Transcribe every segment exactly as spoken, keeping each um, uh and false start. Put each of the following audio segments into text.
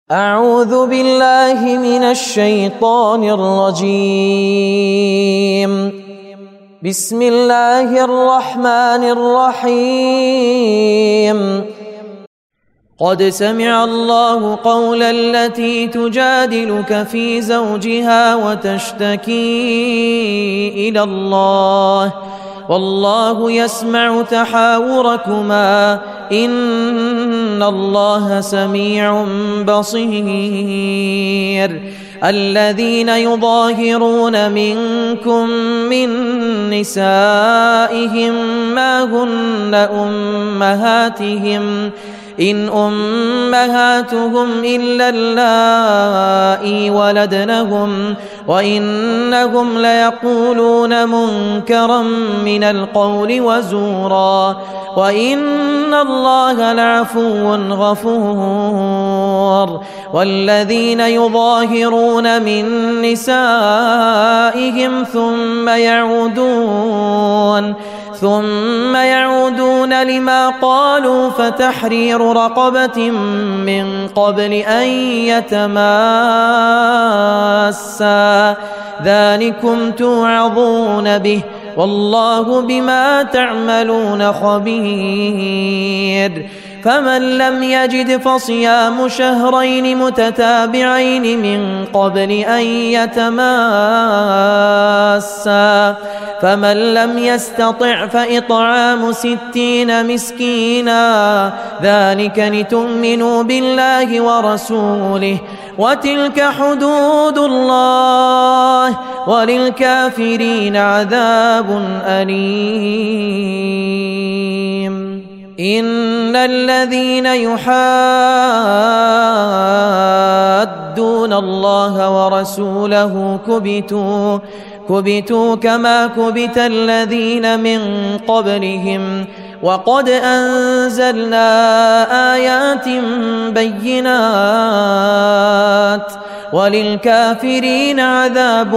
أعوذ بالله من الشيطان الرجيم. بسم الله الرحمن الرحيم. قد سمع الله قول التي تجادلك في زوجها وتشتكي إلى الله والله يسمع تحاوركما إن الله سميع بصير. الذين يظاهرون منكم من نسائهم ما هن أمهاتهم إن أمهاتهم إلا اللائي ولدنهم وإنهم ليقولون منكرا من القول وزورا وإن الله لعفو غفور. والذين يظاهرون من نسائهم ثم يعودون ثم يعودون لما قالوا فتحرير رقبة من قبل أن يتماسا ذلكم توعظون به والله بما تعملون خبير. فمن لم يجد فصيام شهرين متتابعين من قبل أن يتماسا فمن لم يستطع فإطعام ستين مسكينا ذلك لتؤمنوا بالله ورسوله وتلك حدود الله وللكافرين عذاب أليم. إن الذين يحادون الله ورسوله كبتوا كبتوا كما كبت الذين من قبلهم وقد أنزلنا آيات بينات وللكافرين عذاب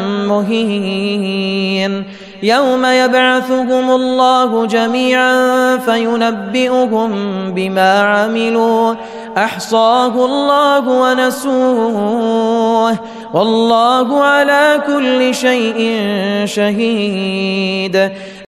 مهين. يوم يبعثهم الله جميعا فينبئهم بما عملوا أحصاه الله ونسوه والله على كل شيء شهيد.